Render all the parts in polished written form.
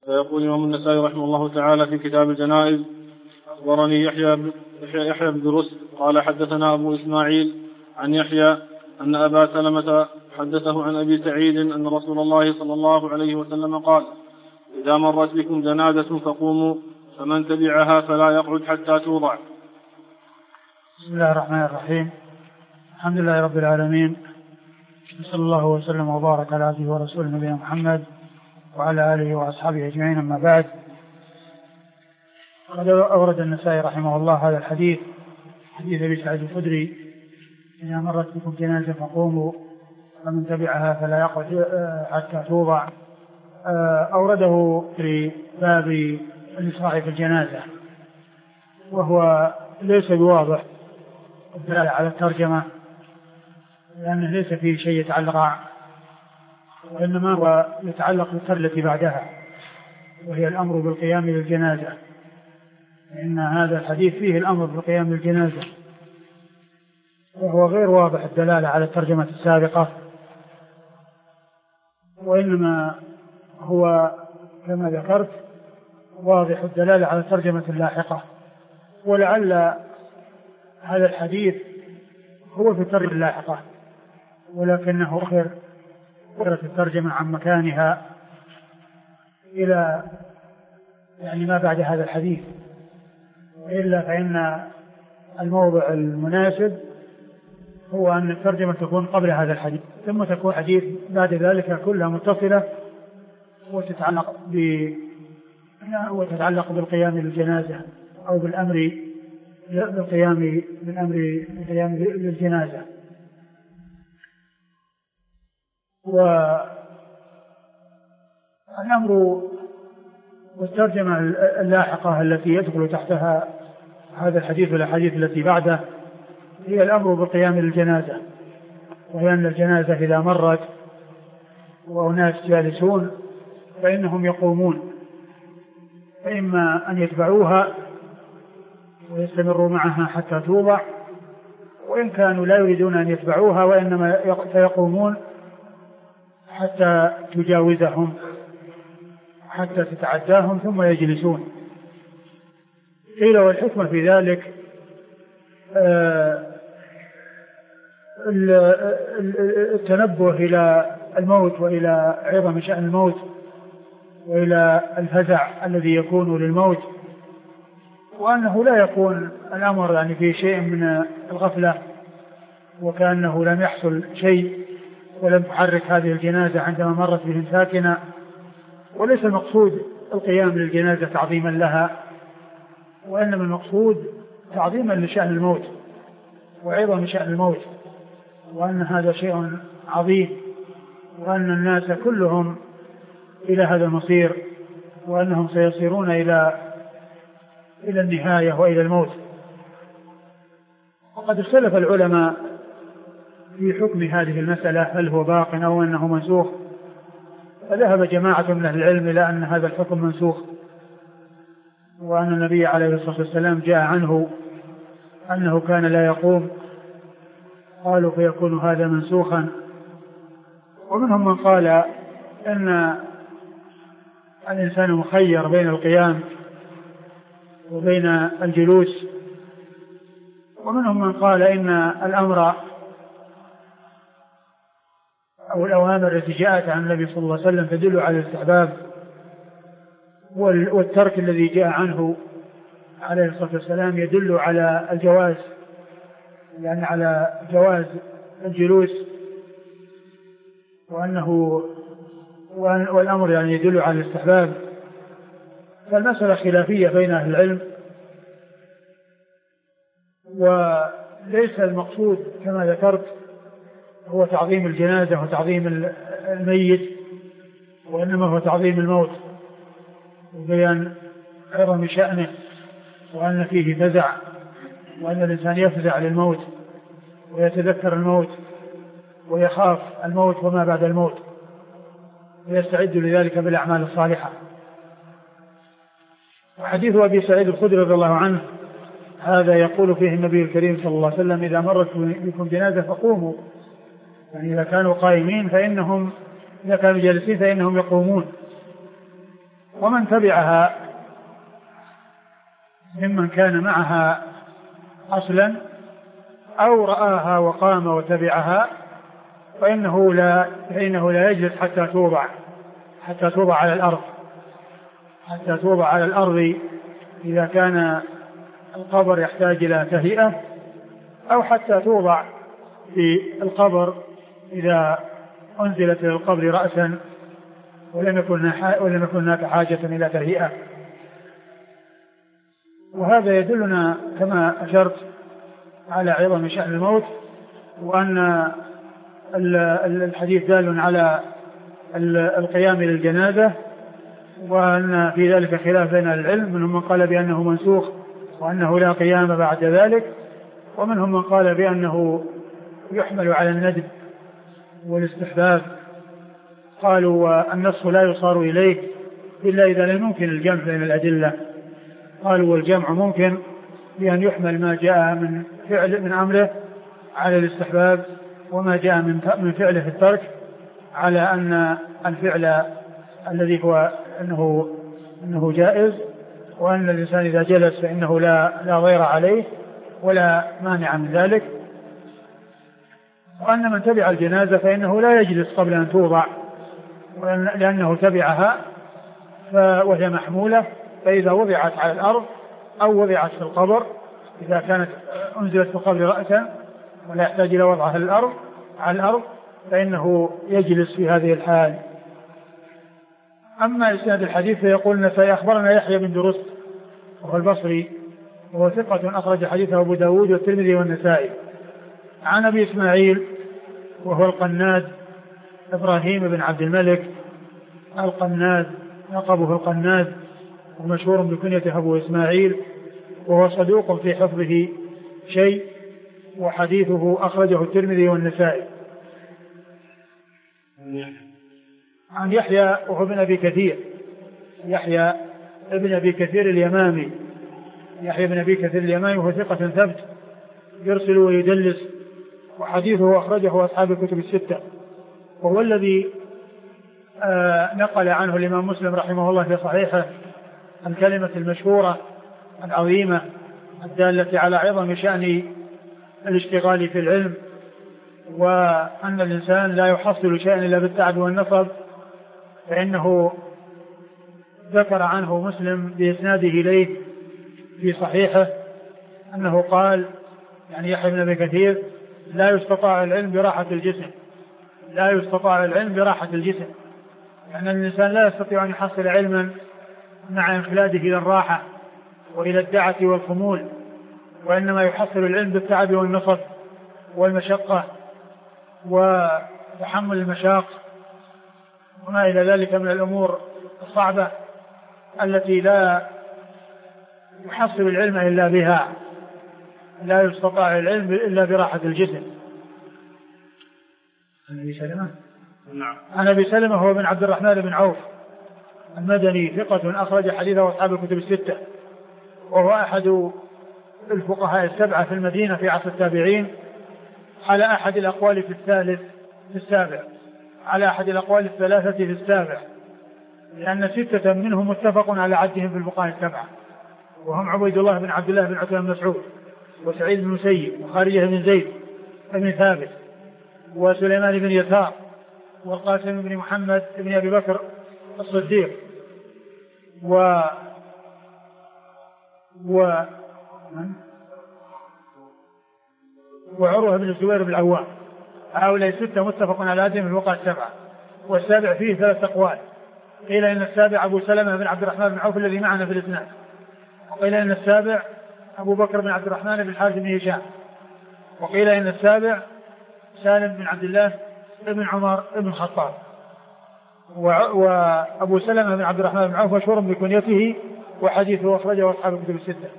فيقول الإمام النسائي رحمه الله تعالى في كتاب الجنائز: أخبرني يحيى بن رسل قال حدثنا أبو إسماعيل عن يحيى أن أبا سلمة حدثه عن أبي سعيد أن رسول الله صلى الله عليه وسلم قال: إذا مرت بكم جنازة فقوموا، فمن تبعها فلا يقعد حتى توضع. بسم الله الرحمن الرحيم. الحمد لله رب العالمين، صلى الله وسلم وبارك على عبده ورسوله نبينا محمد وعلى آله وأصحابه أجمعين. أما بعد، قد أورد النسائي رحمه الله هذا الحديث، حديث أبي سعيد الخدري: إذا مرت بكم جنازة فقوموا، فمن تبعها فلا يقعد حتى توضع. أورده في باب الإسراع في الجنازة، وهو ليس بواضح الدلالة على الترجمة، لأنه ليس فيه شيء يتعلق، وإنما هو يتعلق بالترجمة التي بعدها، وهي الأمر بالقيام للجنازة، لأن هذا الحديث فيه الأمر بالقيام للجنازة، وهو غير واضح الدلالة على الترجمة السابقة، وإنما هو كما ذكرت واضح الدلالة على الترجمة اللاحقة. ولعل هذا الحديث هو في الترجمة اللاحقة، ولكنه أخرت الترجمة عن مكانها إلى ما بعد هذا الحديث، إلا فإن الموضع المناسب هو أن الترجمة تكون قبل هذا الحديث، ثم تكون حديث بعد ذلك كلها متصلة وتتعلق بالقيام للجنازة أو بالأمر بالقيام للجنازة. والأمر والترجمة اللاحقة التي يدخل تحتها هذا الحديث والأحاديث التي بعده هي الأمر بالقيام للجنازة، وهي أن الجنازة إذا مرت وأناس جالسون فإنهم يقومون، فإما أن يتبعوها ويستمروا معها حتى توضع، وإن كانوا لا يريدون أن يتبعوها وإنما فيقومون حتى تجاوزهم، حتى تتعداهم، ثم يجلسون. قيل والحكمة في ذلك التنبه إلى الموت وإلى عظم شأن الموت وإلى الفزع الذي يكون للموت، وأنه لا يكون الأمر في شيء من الغفلة وكأنه لم يحصل شيء ولم تحرك هذه الجنازة عندما مرت بهم ساكنة. وليس المقصود القيام للجنازة تعظيما لها، وإنما المقصود تعظيما لشأن الموت وعظم شأن الموت، وأن هذا شيء عظيم، وأن الناس كلهم إلى هذا المصير، وأنهم سيصيرون إلى النهاية وإلى الموت. وقد اختلف العلماء في حكم هذه المسألة، هل هو باق أو أنه منسوخ، فذهب جماعة من أهل العلم إلى أن هذا الحكم منسوخ، وأن النبي عليه الصلاة والسلام جاء عنه أنه كان لا يقوم، قالوا فيكون هذا منسوخا. ومنهم من قال أن الإنسان مخير بين القيام وبين الجلوس، ومنهم من قال إن الأمر أو الأوامر التي جاءت عن النبي صلى الله عليه وسلم تدل على الاستحباب، والترك الذي جاء عنه عليه الصلاة والسلام يدل على الجواز، على جواز الجلوس، والأمر يدل على الاستحباب. فالمسألة خلافية بين أهل العلم، وليس المقصود كما ذكرت هو تعظيم الجنازة وتعظيم الميت، وإنما هو تعظيم الموت وبيان عظم شأنه، وأن فيه فزع، وأن الإنسان يفزع للموت ويتذكر الموت ويخاف الموت وما بعد الموت، ويستعد لذلك بالأعمال الصالحة. وحديث أبي سعيد الخدري رضي الله عنه هذا يقول فيه النبي الكريم صلى الله عليه وسلم: إذا مرت بكم جنازة فقوموا، إذا كانوا قائمين إذا كانوا جالسين فإنهم يقومون، ومن تبعها ممن كان معها أصلا أو رآها وقام وتبعها فإنه لا يجلس حتى توضع على الأرض إذا كان القبر يحتاج إلى تهيئة، أو حتى توضع في القبر إذا أنزلت إلى القبر رأسا ولم يكن هناك حاجة إلى تهيئة. وهذا يدلنا كما أشرت على عظم شأن الموت، وأن الحديث دال على القيام للجنازة، وأن في ذلك خلاف بين العلم، منهم من قال بأنه منسوخ وأنه لا قيام بعد ذلك، ومنهم من قال بأنه يحمل على الندب والاستحباب. قالوا والنص لا يصار إليه إلا إذا لم يمكن الجمع بين الأدلة. قالوا والجمع ممكن بأن يحمل ما جاء من أمره على الاستحباب، وما جاء من فعله في الترك على أن الفعل الذي هو أنه جائز، وأن الإنسان إذا جلس فإنه لا ضير عليه ولا مانع من ذلك، وأن من تبع الجنازة فإنه لا يجلس قبل أن توضع لأنه تبعها وهي محمولة، فإذا وضعت على الأرض أو وضعت في القبر، إذا كانت أنزلت في القبر رأسا ولا يحتاج إلى وضعها على الأرض فإنه يجلس في هذه الحال. أما إسناد الحديث فيقول أخبرنا يحيى بن درست وهو البصري وهو ثقة أخرج حديثه أبو داود والترمذي والنسائي، عن أبي إسماعيل وهو القناد إبراهيم بن عبد الملك القناد، لقبه القناد، ومشهور بكنيته أبو إسماعيل، وهو صدوق في حفظه شيء، وحديثه أخرجه الترمذي والنسائي. عن يحيى وهو ابن أبي كثير، يحيى ابن أبي كثير اليمامي، يحيى بن أبي كثير اليمامي وهو ثقة ثبت يرسل ويدلس، وحديثه أخرجه أصحاب الكتب الستة، وهو الذي نقل عنه الإمام مسلم رحمه الله في صحيحه الكلمة المشهورة العظيمة الدالة على عظم شأن الاشتغال في العلم، وأن الإنسان لا يحصل شيئا إلا بالتعب والنصب، فإنه ذكر عنه مسلم بإسناده إليه في صحيحه أنه قال، يعني يحيى بن أبي كثير: لا يستطاع العلم براحة الجسم، لا يستطاع العلم براحة الجسم، يعني الإنسان لا يستطيع أن يحصل علما مع انفلاده إلى الراحة وإلى الدعة والخمول، وإنما يحصل العلم بالتعب والنصب والمشقة وتحمل المشاق وما إلى ذلك من الأمور الصعبة التي لا يحصل العلم إلا بها، لا يستطاع العلم إلا براحة الجسم. عن أبي سلمة هو بن عبد الرحمن بن عوف المدني ثقة أخرج حديثه أصحاب الكتب الستة، وهو أحد الفقهاء السبعة في المدينة في عصر التابعين، على أحد الأقوال في السابع، على أحد الأقوال الثلاثة في السابع، لأن ستة منهم متفق على عدهم في الفقهاء السبعة، وهم عبيد الله بن عبد الله بن عتبة بن مسعود، وسعيد بن مسيب، وخارجة بن زيد بن ثابت، وسليمان بن يسار، والقاسم بن محمد بن أبي بكر الصديق، وعروة بن الزبير بن العوام. هؤلاء ستة متفق على عدهم في الفقهاء السبعة. والسابع فيه ثلاث أقوال، قيل إن السابع أبو سلمة بن عبد الرحمن بن عوف الذي معنا في الإسناد، وقيل إن السابع أبو بكر بن عبد الرحمن بن الحارث بن هشام، وقيل إن السابع سالم بن عبد الله بن عمر بن الخطاب. وأبو سلمة بن عبد الرحمن بن عوف مشهور بكنيته، وحديثه أخرجه أصحاب الكتب الستة.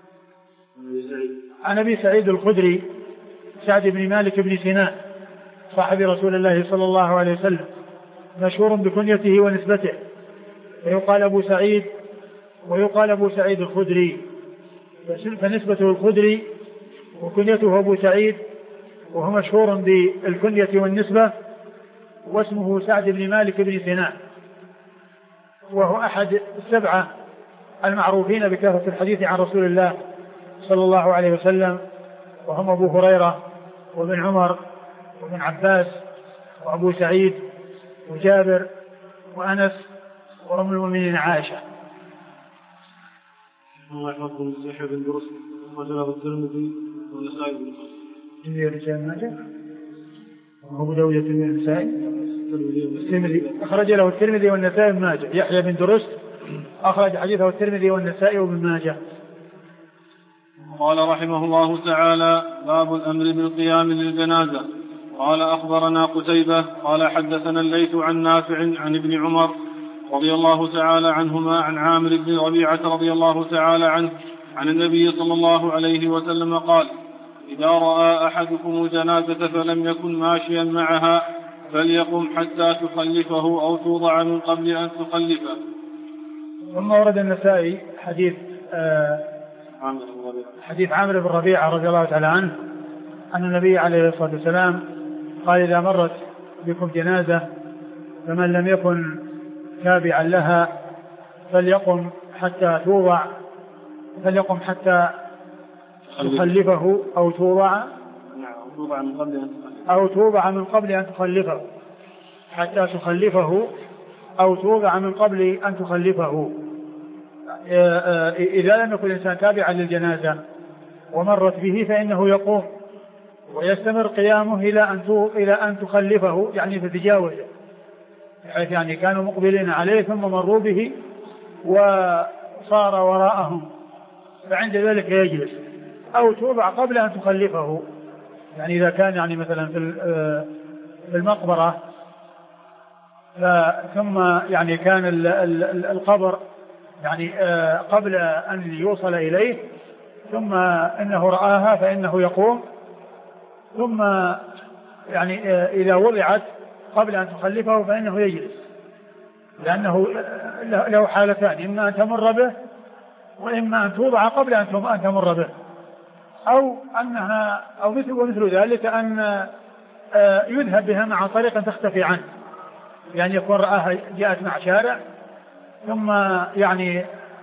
عن أبي سعيد الخدري سعد بن مالك بن سنان صاحب رسول الله صلى الله عليه وسلم، مشهور بكنيته ونسبته، فيقال أبو سعيد ويقال أبو سعيد الخدري، فنسبته الخدري وكنيته أبو سعيد، وهو مشهور بالكنية والنسبة، واسمه سعد بن مالك بن سنان. وهو أحد السبعة المعروفين بكثرة الحديث عن رسول الله صلى الله عليه وسلم، وهم أبو هريرة وابن عمر وابن عباس وأبو سعيد وجابر وأنس وأم المؤمنين عائشة. الله يحفظكم يحيى بن درس وجاء الترمذي والنسائي بن ماجه وأبو داود النسائي الترمذي أخرج له الترمذي والنسائي بن ماجه. يحيى بن درس أخرج حديثه الترمذي والنسائي وابن ماجه. قال رحمه الله تعالى: باب الأمر بالقيام للجنازة. قال أخبرنا قتيبة قال حدثنا الليث عن نافع عن ابن عمر رضي الله تعالى عنهما عن عامر بن ربيعة رضي الله تعالى عنه عن النبي صلى الله عليه وسلم قال: إذا رأى أحدكم جنازة فلم يكن ماشيا معها فليقم حتى تخلفه أو توضع من قبل أن تخلفه. ثم ورد النسائي حديث عامر بن ربيعة رضي الله تعالى عنه أن النبي عليه الصلاة والسلام قال: إذا مرت بكم جنازة فمن لم يكن تابعا لها فليقم حتى توضع، فليقم حتى تخلفه أو توضع من قبل أن تخلفه، حتى تخلفه أو توضع من قبل أن تخلفه. إذا لم يكن الإنسان تابعا للجنازة ومرت به فإنه يقوم ويستمر قيامه إلى أن تخلفه، يعني تتجاوزه، بحيث يعني كانوا مقبلين عليه ثم مروا به وصار وراءهم، فعند ذلك يجلس، أو توضع قبل أن تخلفه. يعني إذا كان يعني مثلا في المقبرة ثم يعني كان القبر يعني قبل أن يوصل إليه ثم إنه رآها فإنه يقوم، ثم يعني إذا وضعت قبل أن تخلفه فإنه يجلس، لأنه له حالتان: إما أن تمر به وإما أن توضع قبل أن تمر به، أو مثل ذلك أن يذهب بها مع طريق تختفي عنه، يعني يكون رآها جاءت مع شارع ثم يعني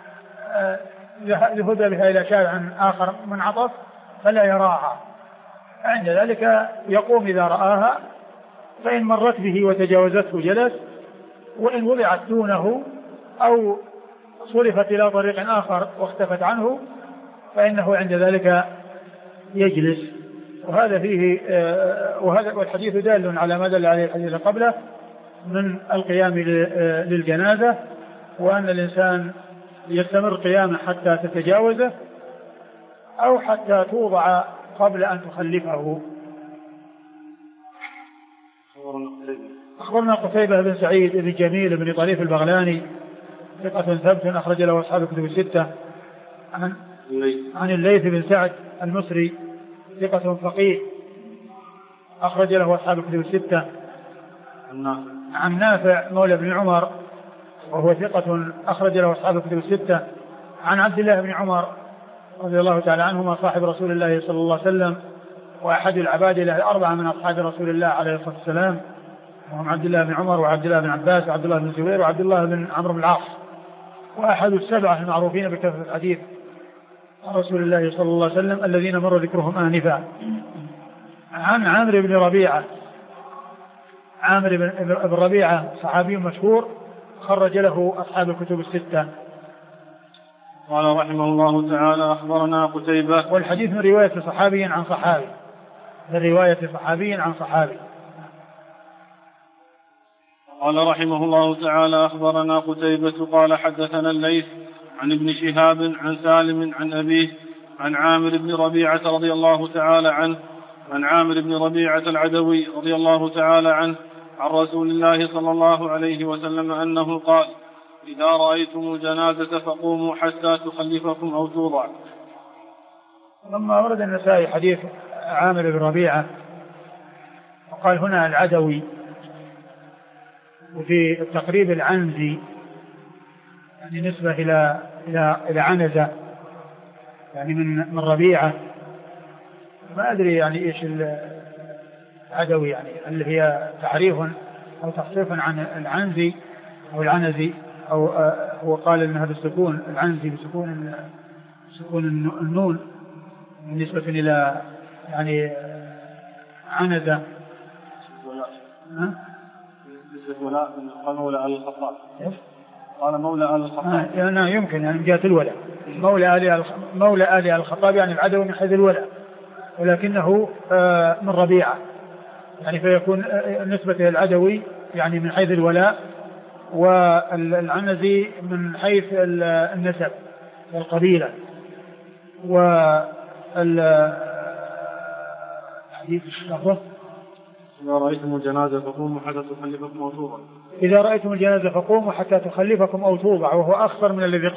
ذهب بها إلى شارع آخر منعطف فلا يراها، عند ذلك يقوم إذا رآها، فإن مرت به وتجاوزته جلس، وإن وضعت دونه أو صرفت إلى طريق آخر واختفت عنه فإنه عند ذلك يجلس. وهذا فيه والحديث دال على ما دل عليه الحديث قبله من القيام للجنازة، وأن الإنسان يستمر قيامه حتى تتجاوزه أو حتى توضع قبل أن تخلفه. أخبرنا قتيبة بن سعيد بن جميل بن طريف البغلاني ثقة ثبت أخرج له أصحاب الكتب الستة، عن الليث بن سعد المصري ثقة فقيه أخرج له أصحاب الكتب الستة، عن نافع مولى بن عمر وهو ثقة أخرج له أصحاب الكتب الستة، عن عبد الله بن عمر رضي الله تعالى عنهما صاحب رسول الله صلى الله عليه وسلم وأحد العباد له الأربعة من أصحاب رسول الله عليه الصلاة والسلام، وهم عبد الله بن عمر وعبد الله بن عباس وعبد الله بن الزبير وعبد الله بن عمرو بن العاص، وأحد السبعة المعروفين بكثرة الحديث عن رسول الله صلى الله عليه وسلم الذين مر ذكرهم آنفا. عن عامر بن ربيعة، عامر بن ربيعة صحابي مشهور خرج له أصحاب الكتب الستة. قال رحمه الله تعالى: أخبرنا قتيبة. والحديث من رواية صحابي عن صحابي، من رواية صحابي عن صحابي. قال رحمه الله تعالى: أخبرنا قتيبة قال حدثنا الليث عن ابن شهاب عن سالم عن أبيه عن عامر بن ربيعة رضي الله تعالى عنه، عن عامر بن ربيعة العدوي رضي الله تعالى عنه عن رسول الله صلى الله عليه وسلم أنه قال: إذا رأيتم الجنازة فقوموا حتى تخلفكم أو توضع. لما ورد النسائي حديث عامر بن ربيعة وقال هنا العدوي، وفي التقريب العنزي، يعني نسبة إلى عنزة، يعني من ربيعة، ما أدري يعني إيش العدوي، يعني هل هي تعريف أو تخصيص عن العنزي أو العنزي، أو هو قال إنها بالسكون العنزي بسكون النون بالنسبة إلى يعني عنزة. قال مولى آل الخطاب. قال مولى آل الخطاب. يعني يمكن يعني من جهة الولاء مولى آل الخطاب يعني العدوي من حيث الولاء، ولكنه من ربيعة يعني فيكون نسبة العدوي يعني من حيث الولاء، والعنزي من حيث النسب والقبيلة. والحديث الشهر إذا رأيتم الجنازة فقوموا حتى تخلفكم أو توضع. إذا رأيتم الجنازة فقوموا حتى تخلفكم أو توضع، وهو أخصر من الذي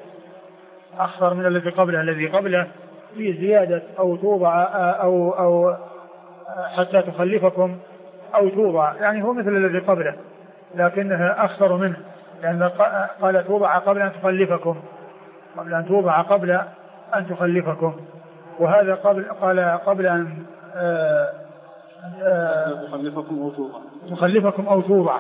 قبله. الذي قبله في زيادة أو توضع أو حتى تخلفكم أو توضع، يعني هو مثل الذي قبله لكنه أخصر منه، لأن قال توضع قبل أن تخلفكم، وهذا قبل أن تخلفكم أو توضع.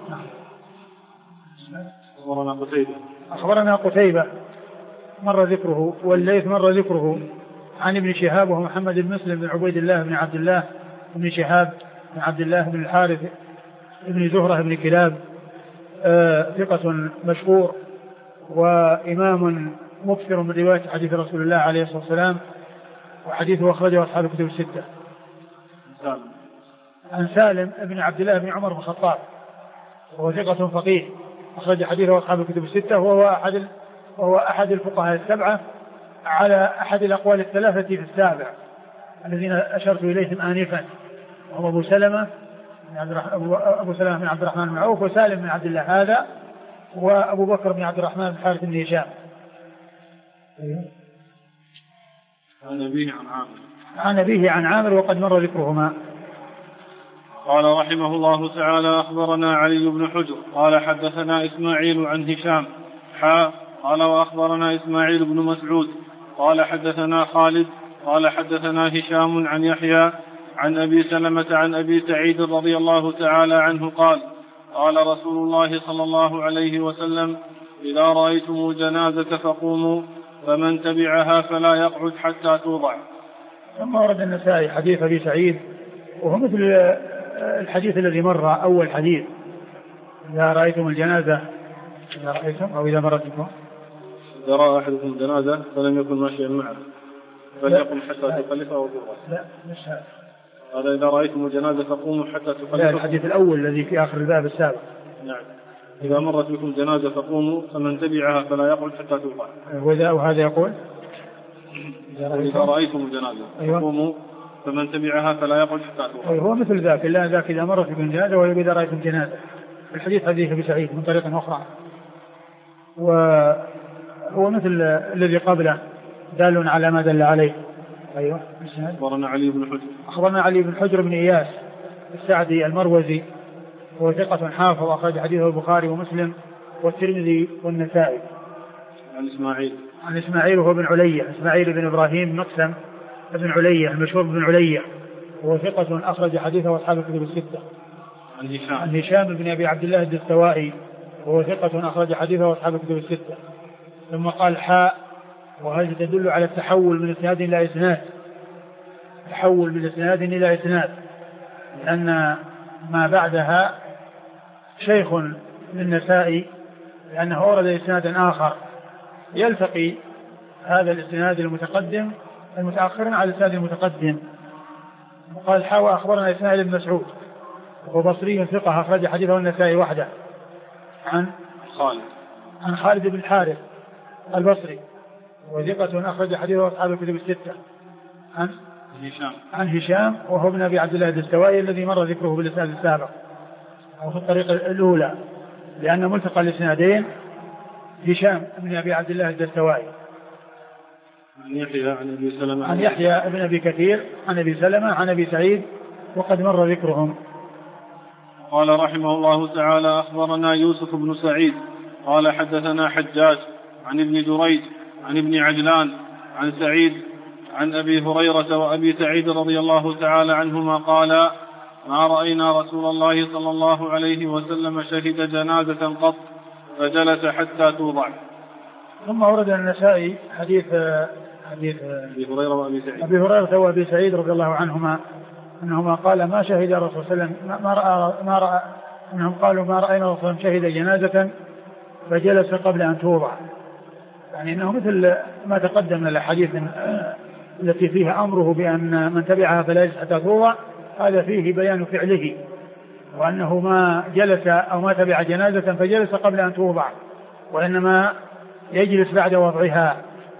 أخبرنا قتيبة مر ذكره، والليث مر ذكره عن ابن شهاب وهو محمد بن مسلم بن عبيد الله بن عبد الله بن شهاب بن عبد الله بن الحارث بن زهرة بن كلاب، ثقة مشهور وإمام مكثر من رواية حديث رسول الله عليه الصلاة والسلام، وحديثه أخرجه أصحاب الكتب الستة. عن سالم بن عبد الله بن عمر بن الخطاب وهو ثقة فقيه أخرج حديثه أصحاب الكتب الستة، وهو أحد الفقهاء السبعة على أحد الأقوال الثلاثة في السابع الذين أشرت إليهم آنفا، وهو أبو سلمة بن عبد الرحمن بن عوف، وسالم بن عبد الله هذا، وأبو بكر بن عبد الرحمن بن حارث بن هشام. عن أبيه عن عامر وقد مر ذكرهما. قال رحمه الله تعالى أخبرنا علي بن حجر قال حدثنا إسماعيل عن هشام قال وأخبرنا إسماعيل بن مسعود قال حدثنا خالد قال حدثنا هشام عن يحيى عن أبي سلمة عن أبي سعيد رضي الله تعالى عنه قال قال رسول الله صلى الله عليه وسلم إذا رأيتم جنازة فقوموا فمن تبعها فلا يقعد حتى توضع. ثم ورد النسائي حديث أبي سعيد وهو مثل الحديث الذي مر أول حديث، إذا رأيتم الجنازة إذا مرت بكم إذا رأى أحدكم الجنازة فلم يكن ماشيا معه فليقم حتى تخلفه أو توضع. لا مش هذا. قال إذا رأيتم الجنازة فقوموا حتى تخلفه. لا الحديث الأول الذي في آخر الباب السابق. نعم. إذا مرت بكم جنازة فقوموا فمن تبعها فلا يقعد حتى توضع. وهذا يقول إذا رأيتم الجنازة فقوموا فمن تبعها فلا يقعد حتى توضع. هو مثل ذاك، إلا ذاك إذا مرت بكم جنازة وإذا رأيتم جنازة. الحديث حديث أبي سعيد من طريق أخرى، وهو مثل الذي قبله دال على ما دل عليه. أيوة. أخبرنا علي بن حجر بن إياس السعدي المروزي، هو ثقة حافظ أخرج حديثه البخاري ومسلم والترمذي والنسائي. عن إسماعيل وهو بن علية، إسماعيل بن إبراهيم مقسم بن علية المشهور بن علية، وهو ثقة أخرج حديثه أصحاب الكتب الستة. عن هشام بن أبي عبد الله الدستوائي وهو ثقة أخرج حديثه أصحاب الكتب الستة. ثم قال وهذه تدل على التحول من إسناد إلى إسناد، لأن ما بعدها شيخ للنسائي، لأنه أورد إسنادا آخر يلتقي هذا الإسناد المتأخر على الإسناد المتقدم. وقال أخبرنا إسماعيل بن مسعود وهو بصري ثقة أخرج حديثه النسائي وحده، عن خالد بن الحارث البصري وثقة أخرج حديثه أصحاب الكتب الستة. عن هشام وهو ابن أبي عبد الله الدستوائي الذي مر ذكره بالإسناد السابق أو في الطريقة الأولى، لأن ملتقى الإسنادين هشام ابن أبي عبد الله الدستوائي عن يحيى ابن أبي كثير عن أبي سلمة عن أبي سعيد وقد مر ذكرهم. قال رحمه الله تعالى أخبرنا يوسف بن سعيد قال حدثنا حجاج عن ابن جريج عن ابن عجلان عن سعيد عن أبي هريرة وأبي سعيد رضي الله تعالى عنهما قال ما رأينا رسول الله صلى الله عليه وسلم شهد جنازة قط فجلس حتى توضع. ثم ورد النسائي حديث أبي هريرة وأبي سعيد. أبي هريرة وأبي سعيد رضي الله عنهما أنهما قال ما شهد الرسول صلى الله عليه وسلم ما رأى أنهم قالوا ما رأينا الرسول شهد جنازة فجلس قبل أن توضع. يعني أنه مثل ما تقدم من الأحاديث التي فيها أمره بأن من تبعها فلا يجلس حتى توضع، هذا فيه بيان فعله، وأنه ما جلس أو ما تبع جنازة فجلس قبل أن توضع، وإنما يجلس بعد وضعها.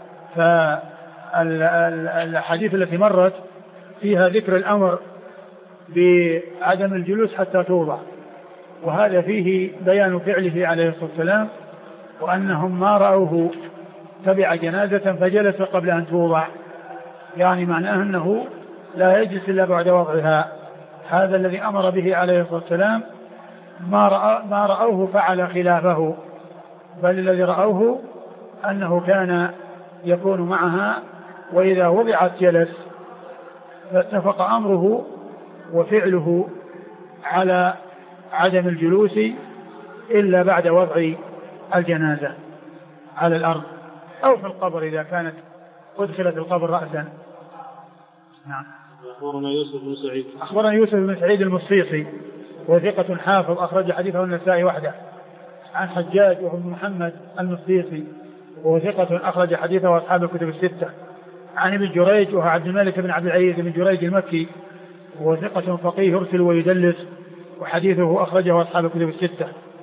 فالحديث التي مرت فيها ذكر الأمر بعدم الجلوس حتى توضع، وهذا فيه بيان فعله عليه الصلاة والسلام، وأنهم ما رأوه تبع جنازة فجلس قبل أن توضع، يعني معناه أنه لا يجلس إلا بعد وضعها. هذا الذي أمر به عليه الصلاة والسلام ما رأوه فعل خلافه، بل الذي رأوه أنه كان يكون معها وإذا وضعت جلس، فاتفق أمره وفعله على عدم الجلوس إلا بعد وضع الجنازة على الأرض أو في القبر إذا كانت أدخلت القبر رأسا. نعم. أخبرنا يوسف بن سعيد. أخبرنا يوسف بن سعيد المصيصي وثقة حافظ أخرج حديثه النسائي وحده. عن حجاج وابن محمد المصيصي وثقة أخرج حديثه أصحاب الكتب الستة. عن ابن جريج وهو عبد الملك بن عبد العزيز بن جريج المكي وثقة فقيه يرسل ويدلس وحديثه أخرجه أصحاب الكتب الستة.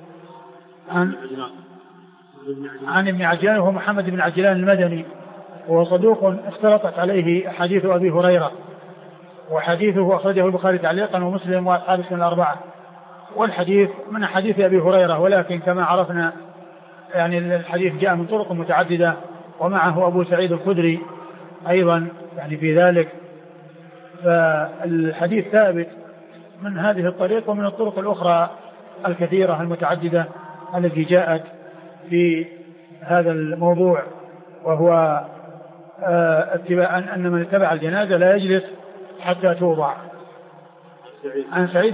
عن ابن عجلان وهو محمد بن عجلان المدني وهو صدوق اختلطت عليه حديث أبي هريرة، وحديثه أخرجه البخاري تعليقا ومسلم وأصحاب السنن الأربعة، والحديث من حديث أبي هريرة، ولكن كما عرفنا يعني الحديث جاء من طرق متعددة ومعه أبو سعيد الخدري أيضا يعني في ذلك، فالحديث ثابت من هذه الطريق ومن الطرق الأخرى الكثيرة المتعددة التي جاءت في هذا الموضوع، وهو أن من اتبع الجنازة لا يجلس حتى توضع. عن سعيد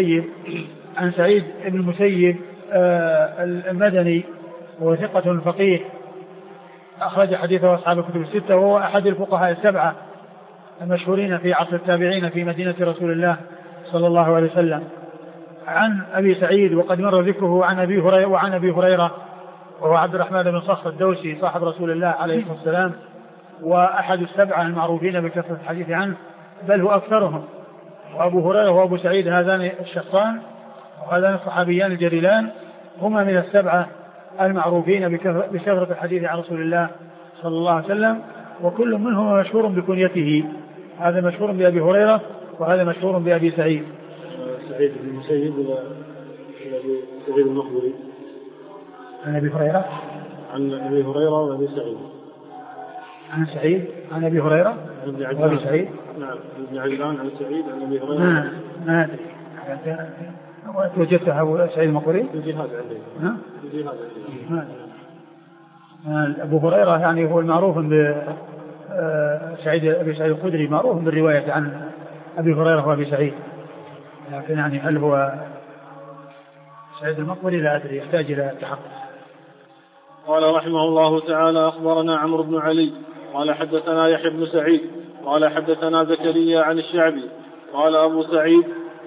بن المسيب المدني وثقة فقيه أخرج حديثه أصحاب الكتب الستة، وهو أحد الفقهاء السبعة المشهورين في عصر التابعين في مدينة رسول الله صلى الله عليه وسلم. عن أبي سعيد وقد مر ذكره عن أبي هريرة وهو عبد الرحمن بن صخر الدوسي صاحب رسول الله عليه الصلاة والسلام، وأحد السبعة المعروفين بكثرة الحديث عنه، بل هو أكثرهم. وأبو هريرة وأبو سعيد هذان الشخصان وهذان الصحابيان الجليلان هما من السبعة المعروفين بكثرة الحديث عن رسول الله صلى الله عليه وسلم، وكل منهم مشهور بكنيته، هذا مشهور بأبي هريرة وهذا مشهور بأبي سعيد. سعيد بن المسيب ولا سعيد المقبري؟ عن أبي هريرة. عن أبي هريرة وأبي سعيد. عن سعيد عن أبي هريرة وأبي سعيد. نعم. ابن عجلان عن سعيد عن أبي هريرة. ما أدري. وجدت أبو سعيد المقبري. يجي هذا عندي. يجي هذا عندي. أبو هريرة يعني هو المعروف سعيد أبي سعيد الخدري معروف بالرواية عن أبي هريرة وأبي سعيد، لكن يعني هل هو سعيد المقبري لا أدري، يحتاج إلى تحقق. قال رحمه الله تعالى: أخبرنا عمرو بن علي قال حدثنا يحيى بن سعيد قال حدثنا زكريا عن الشعبي قال أبو سعيد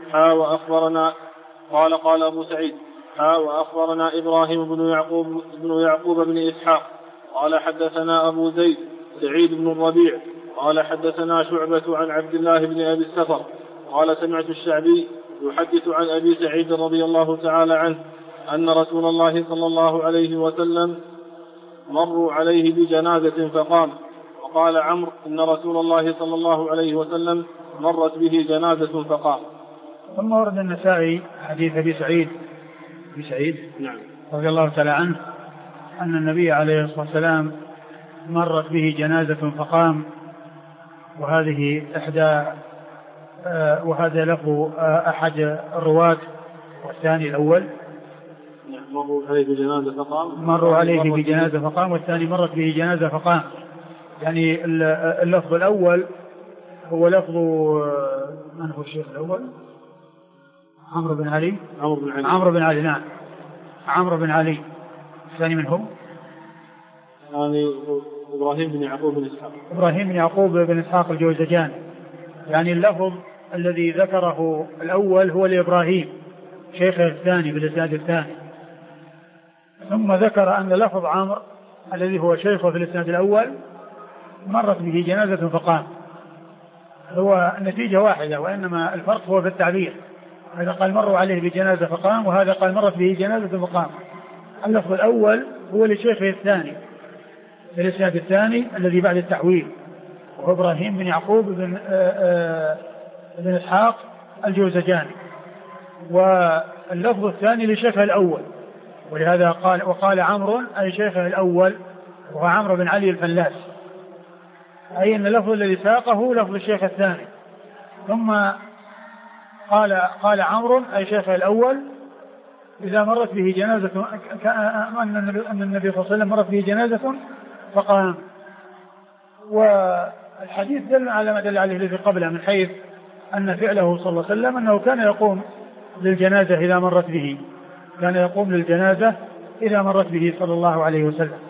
قال أبو سعيد وأخبرنا إبراهيم بن يعقوب بن إسحاق قال حدثنا أبو زيد سعيد بن الربيع قال حدثنا شعبة عن عبد الله بن أبي السفر قال سمعت الشعبي يحدث عن أبي سعيد رضي الله تعالى عنه أن رسول الله صلى الله عليه وسلم مروا عليه بجنازة فقام، وقال عمرو إن رسول الله صلى الله عليه وسلم مرت به جنازة فقام. ثم ورد النسائي حديث أبي سعيد نعم رضي الله تعالى عنه أن النبي عليه الصلاة والسلام مرت به جنازة فقام، وهذه وهذا له أحد الرواة والثاني الأول. مروا عليه بجنازة فقام. مروا عليه بجنازة فقام، والثاني مرت به جنازة فقام. يعني اللفظ الأول هو لفظ من هو الشيخ الأول؟ عمرو بن علي. نعم عمرو بن علي الثاني من هو؟ يعني إبراهيم بن يعقوب بن إسحاق. إبراهيم بن يعقوب بن إسحاق الجوزجاني. يعني اللفظ الذي ذكره الأول هو لإبراهيم شيخه الثاني بالإسناد الثاني، ثم ذكر أن لفظ عمرو الذي هو شيخه في الإسناد الأول مرت به جنازة فقام. هو النتيجة واحدة، وإنما الفرق هو في التعبير. هذا قال مروا عليه بجنازة فقام، وهذا قال مرت به جنازة فقام. اللفظ الأول هو لشيخه الثاني في الإسناد الثاني الذي بعد التحويل، وهو إبراهيم بن يعقوب بن إسحاق الجوزجاني. واللفظ الثاني لشيخه الأول، ولهذا وقال عمرو أي شيخه الأول وهو عمرو بن علي الفلاس، أي أن اللفظ الذي ساقه لفظ الشيخ الثاني. ثم قال عمرو أي شيخه الأول إذا مرت به جنازة أن النبي صلى الله عليه وسلم مرت به جنازة فقام. والحديث دل على ما دل عليه الذي قبله من حيث أن فعله صلى الله عليه وسلم أنه كان يقوم للجنازة إذا مرت به، كان يقوم للجنازة إذا مرت به صلى الله عليه وسلم.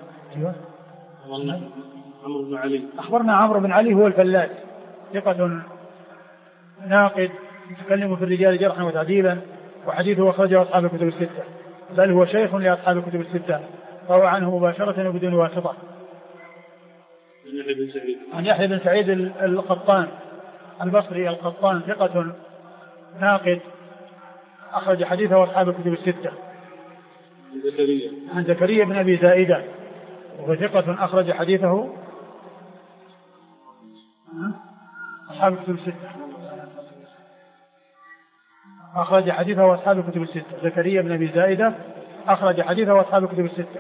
عمرو بن علي. أخبرنا عمرو بن علي هو الفلاس، ثقة ناقد يتكلم في الرجال جرحا وتعديلا، وحديثه أخرجه أصحاب الكتب الستة، بل هو شيخ لأصحاب الكتب الستة، روى عنه مباشرة وبدون واسطة. عن يحيى بن سعيد القطان البصري القطان، ثقة ناقد أخرج حديثه أصحاب الكتب الستة. عن زكريا بن أبي زائدة وهو ثقة أخرج حديثه أصحاب الكتب الستة، أخرج حديثه أصحاب الكتب الستة. زكريا بن أبي زائدة أخرج حديثه أصحاب الكتب الستة.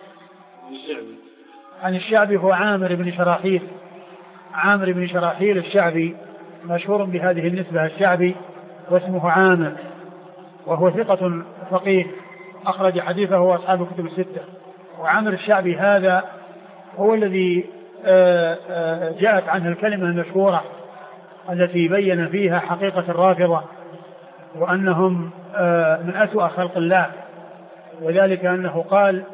عن الشعبي هو عامر بن شراحيل، عامر بن شراحيل الشعبي مشهور بهذه النسبة الشعبي، واسمه عامر، وهو ثقة فقيه أخرج حديثه أصحاب الكتب الستة. وعامر الشعبي هذا هو الذي جاءت عنه الكلمة المشهورة التي بين فيها حقيقة الرافضة وأنهم من أسوأ خلق الله، وذلك أنه قال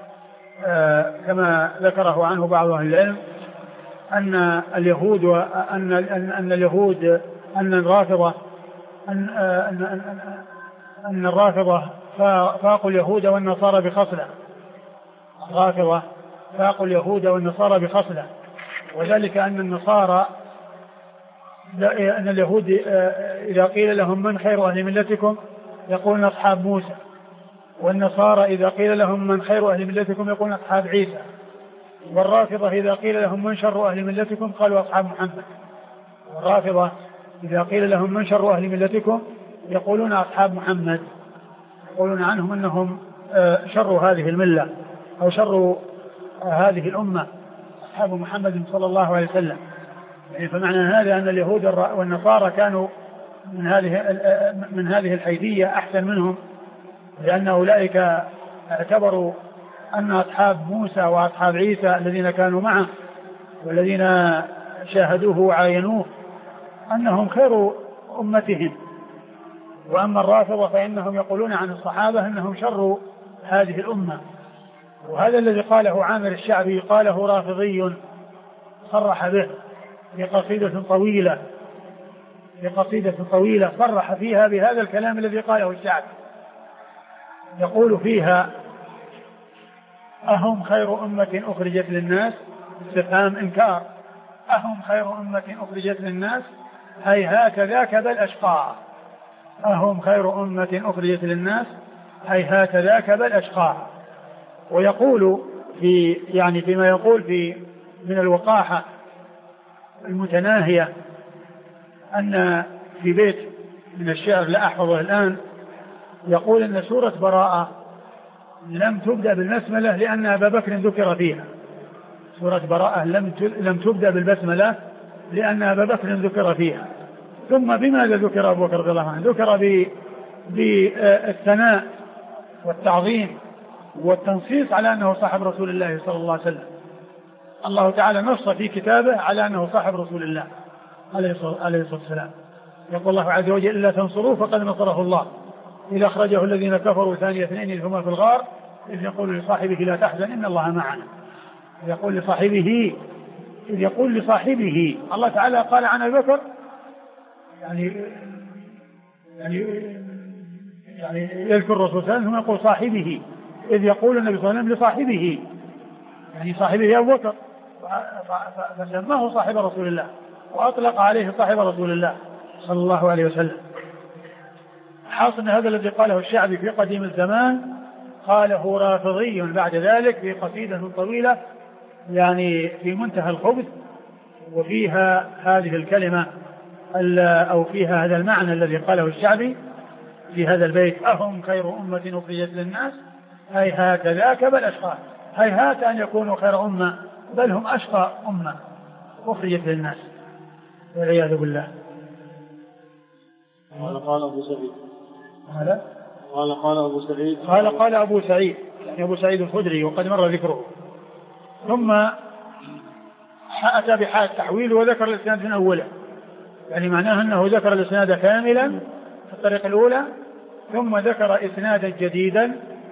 كما ذكره عنه بعض أهل العلم أن اليهود أن الرافضة أن الرافضة فاقوا اليهود والنصارى بخصلة، الرافضة فاقوا اليهود والنصارى بخصلة، وذلك أن اليهود إذا قيل لهم من خير أهل ملتكم يقولون أصحاب موسى، والنصارى إذا قيل لهم من خير أهل ملتكم يقولون أصحاب عيسى، والرافضة إذا قيل لهم من شر أهل ملتكم قالوا أصحاب محمد. والرافضة إذا قيل لهم من شر أهل ملتكم يقولون أصحاب محمد، يقولون عنهم أنهم شر هذه الملة أو شر هذه الأمة، أصحاب محمد صلى الله عليه وسلم. يعني فمعنى هذا أن اليهود والنصارى كانوا من هذه الحيثية أحسن منهم، لأن أولئك اعتبروا أن أصحاب موسى وأصحاب عيسى الذين كانوا معه والذين شاهدوه وعاينوه أنهم خير أمتهم. وأما الرافضة فإنهم يقولون عن الصحابة أنهم شر هذه الأمة. وهذا الذي قاله عامر الشعبي قاله رافضي صرح به بقصيدة طويلة صرح فيها بهذا الكلام الذي قاله الشعبي، يقول فيها: أهم خير أمة أخرجت للناس؟ استفهام إنكار. أهم خير أمة أخرجت للناس؟ هيهات ذاك بل أشقى. أهم خير أمة أخرجت للناس؟ هيهات ذاك بل أشقى. ويقول فيما يقول من الوقاحة المتناهية أن في بيت من الشعر لا أحفظه الآن يقول أن سورة براءة لم تبدأ بالبسملة لأن أبا بكر ذكر فيها. سورة براءة لم تبدأ بالبسملة لأن أبا بكر ذكر فيها. ثم بماذا ذكر أبو بكر رضي الله عنه؟ ذكر بالثناء والتعظيم والتنصيص على أنه صاحب رسول الله صلى الله عليه وسلم. الله تعالى نص في كتابه على أنه صاحب رسول الله عليه الصلاة والسلام. يقول الله عز وجل: إلا تنصروه فقد نصره الله إذا أخرجه الذين كفروا ثاني اثنين إذ هما في الغار إذ يقول لصاحبه لا تحزن إن الله معنا. إذ يقول لصاحبه الله تعالى قال عن أبي بكر يعني يذكر الرسول صلى الله عليه وسلم ثم يقول صاحبه. إذ يقول النبي صلى الله عليه وسلم لصاحبه يعني صاحبه أبو بكر فسماه صاحب رسول الله وأطلق عليه صاحب رسول الله صلى الله عليه وسلم. حاصل هذا الذي قاله الشعبي في قديم الزمان قاله رافضي بعد ذلك في قصيدة طويلة يعني في منتهى الخبث وفيها هذه الكلمة أو فيها هذا المعنى الذي قاله الشعبي في هذا البيت: أهم خير أمة أخرجت للناس هيهات ذاك بل أشقى. هيهات أن يكونوا خير أمة بل هم أشقى أمة أخرجت للناس والعياذ بالله. قال أبو سعيد قال أبو سعيد يعني أبو سعيد الخدري وقد مر ذكره. ثم أتى بحال التحويل وذكر الإسناد من أوله يعني معناه أنه ذكر الإسناد كاملا في الطريقة الأولى ثم ذكر إسنادا جديدا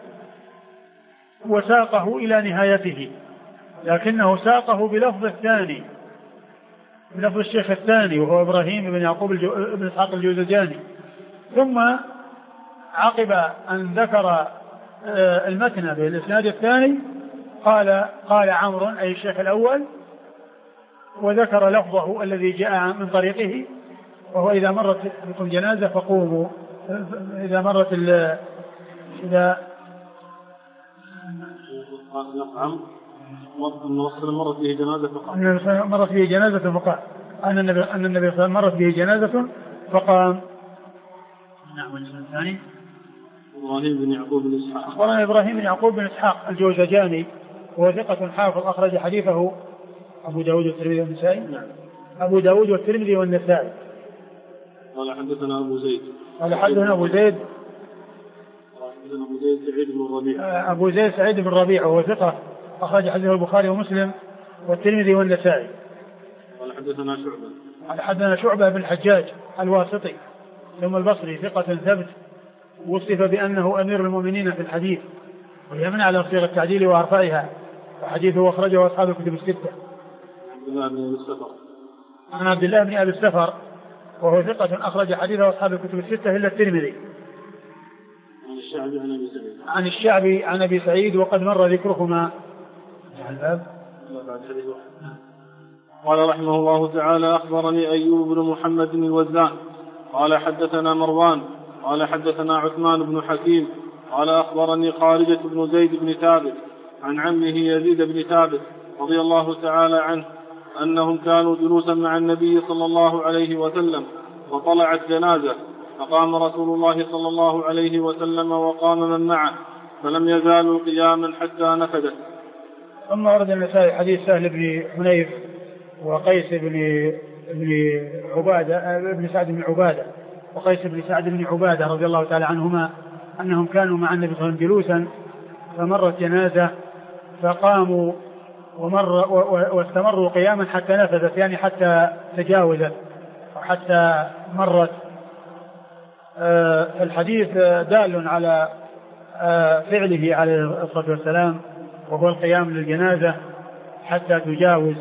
وساقه إلى نهايته لكنه ساقه بلفظ الثاني بلفظ الشيخ الثاني وهو إبراهيم بن يعقوب بن إسحاق الجوزجاني. ثم عقب أن ذكر المتن بالإسناد الثاني قال عمرو أي الشيخ الأول وذكر لفظه الذي جاء من طريقه وهو إذا مرت بكم جنازة فقوموا إذا مرت مرت به جنازة فقام أن النبي صلى الله عليه وسلم مرت به جنازة فقام. نعم. والإسناد الثاني إبراهيم بن يعقوب بن إسحاق. أخبرنا إبراهيم بن يعقوب بن إسحاق الجوزجاني وهو ثقة حافظ أخرج حديثه أبو داود والترمذي والنسائي. نعم. أبو داود والترمذي والنسائي. قال حدثنا أبو زيد. أبو زيد سعيد بن الربيع. أبو زيد سعيد بن الربيع وهو ثقة أخرج حديثه البخاري ومسلم والترمذي والنسائي. قال حدثنا شعبة بن الحجاج الواسطي ثم البصري ثقة ثبت وصف بأنه أمير المؤمنين في الحديث ويمنع على صيغ التعديل وأرفعها وحديثه أخرجه أصحاب الكتب الستة. عن عبد الله بن أبي السفر وهو ثقة أخرج حديثه أصحاب الكتب الستة إلا الترمذي. عن الشعبي عن أبي سعيد وقد مر ذكرهما. قال رحمه الله تعالى: أخبرني أيوب بن محمد الوزان قال حدثنا مروان قال حدثنا عثمان بن حكيم قال أخبرني خارجة بن زيد بن ثابت عن عمه يزيد بن ثابت رضي الله تعالى عنه أنهم كانوا جلوسا مع النبي صلى الله عليه وسلم وطلعت جنازة فقام رسول الله صلى الله عليه وسلم وقام من معه فلم يزالوا قياما حتى نفدت. ثم ورد النسائي حديث سهل بن حنيف وقيس بن عبادة بن سعد بن عبادة وقيس بن سعد بن عبادة رضي الله تعالى عنهما أنهم كانوا مع النبي صلى الله عليه وسلم جلوسا فمرت جنازة فقاموا واستمروا قياما حتى نفذت يعني حتى تجاوزت وحتى مرت. الحديث دال على فعله عليه الصلاة والسلام وهو القيام للجنازة حتى تجاوز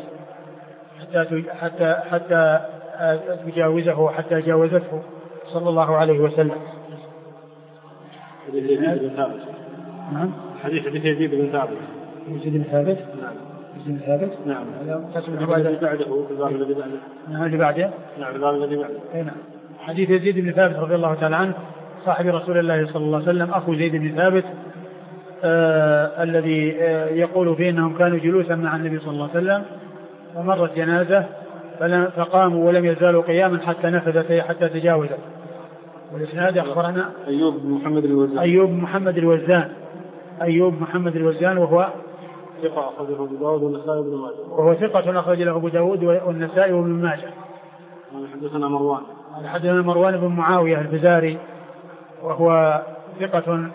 حتى تجاوزه حتى جاوزته صلى الله عليه وسلم. حديث يزيد بن ثابت. يزيد بن ثابت. نعم. الذي بعده. نعم. حديث يزيد بن ثابت رضي الله تعالى عنه صاحب رسول الله صلى الله عليه وسلم أخو زيد بن ثابت الذي يقول فيه أنهم كانوا جلوسا مع النبي صلى الله عليه وسلم ومرت جنازة فقاموا ولم يزالوا قياما حتى نفذت حتى تجاوزت. والإسناد أخبرنا أيوب محمد الوزان وهو ثقة أخرجه أبو داود والنسائي وابن ماجه. وهو ثقة أخرج له أبو داود والنسائي وابن ماجه. حدثنا مروان بن معاوية الفزاري وهو ثقة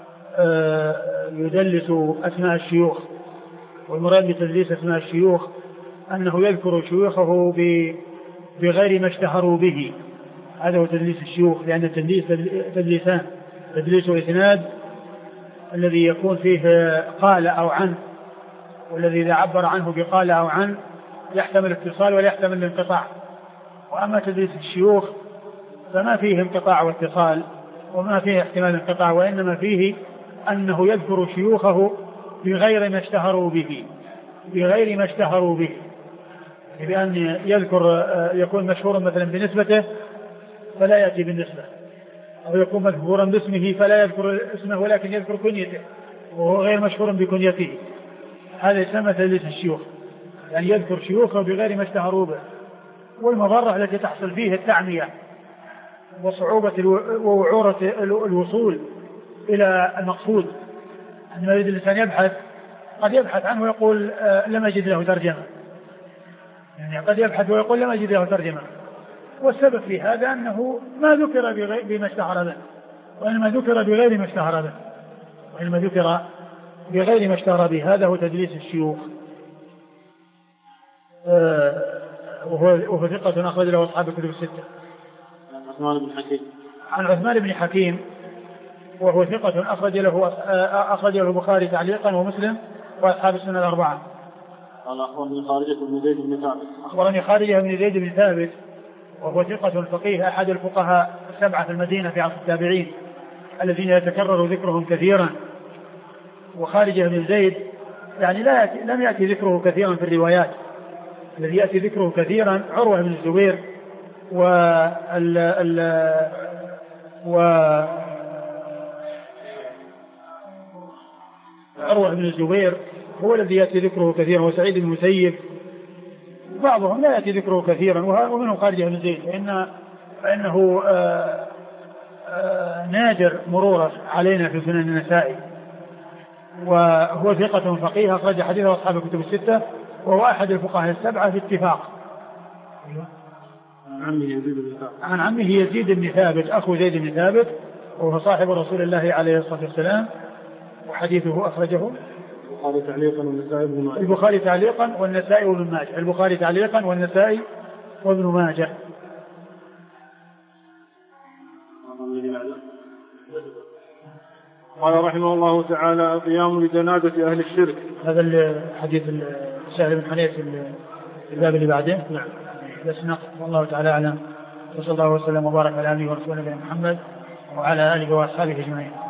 يدلس أسماء الشيوخ والمراد بتدليس أسماء الشيوخ أنه يذكر شيوخه بغير ما اشتهروا به. هذا هو تدليس الشيوخ لأن التدليس تدليسان: تدليس إسناد الذي يكون فيه قال أو عن، والذي إذا عبر عنه بقال أو عن يحتمل اتصال ولا يحتمل الانقطاع. وأما تدليس الشيوخ فما فيه انقطاع واتصال وما فيه احتمال انقطاع، وإنما فيه أنه يذكر شيوخه بغير ما اشتهروا به، بغير ما اشتهروا به، بأن يذكر يكون مشهورا مثلا بنسبته فلا يأتي بالنسبة، أو يكون مذكورا باسمه فلا يذكر اسمه ولكن يذكر كنيته وهو غير مشهور بكنيته. هذا يسمى تدليس الشيوخ، يعني يذكر شيوخه بغير ما اشتهروا به. والمضرة التي تحصل فيه التعمية وصعوبة ووعورة الوصول إلى المقصود. عندما يريد الإنسان يبحث قد يبحث عنه ويقول لم أجد له ترجمة، يعني قد يبحث ويقول لم أجد له ترجمة، والسبب في هذا أنه ما ذكر بما اشتهر به، وإنما ذكر بغير ما اشتهر به، وإنما ذكر بغير ما اشتهر به. هذا هو تدليس الشيوخ. وهو ثقة أخرج له أصحاب الكتب الستة. عن عثمان بن حكيم وهو ثقة أخرج له البخاري تعليقا ومسلم وأصحاب السنة الأربعة. قال أخبرني خارجة بن زيد بن ثابت. أخبرني خارجة بن زيد بن ثابت وهو ثقة فقيه أحد الفقهاء السبعة في المدينة في عصر التابعين الذين يتكرر ذكرهم كثيرا. وخارجة بن زيد يعني لم يأتي ذكره كثيرا في الروايات، الذي يأتي ذكره كثيرا عروة بن الزبير عروة بن الزبير هو الذي يأتي ذكره كثيرا، وسعيد بن المسيب. بعضهم لا يأتي ذكره كثيرا ومنهم خارجة بن زيد فإنه نادر مروره علينا في سنن النسائي، وهو ثقة فقيه أخرج حديثه أصحاب الكتب الستة، وهو أحد الفقهاء السبعة في اتفاق. عن عمه يزيد بن ثابت أخو زيد بن ثابت وهو صاحب رسول الله عليه الصلاة والسلام، وحديثه أخرجه البخاري تعليقا والنسائي وابن ماجه. البخاري تعليقا والنسائي وابن ماجه. قال رحمه الله تعالى: القيام لجنازة أهل الشرك. هذا الحديث سهل بن حنيف في الباب اللي بعده. نعم. بس نقل. والله تعالى أعلم، وصلى الله وسلم وبارك على نبينا ورسوله محمد وعلى آله وأصحابه أجمعين.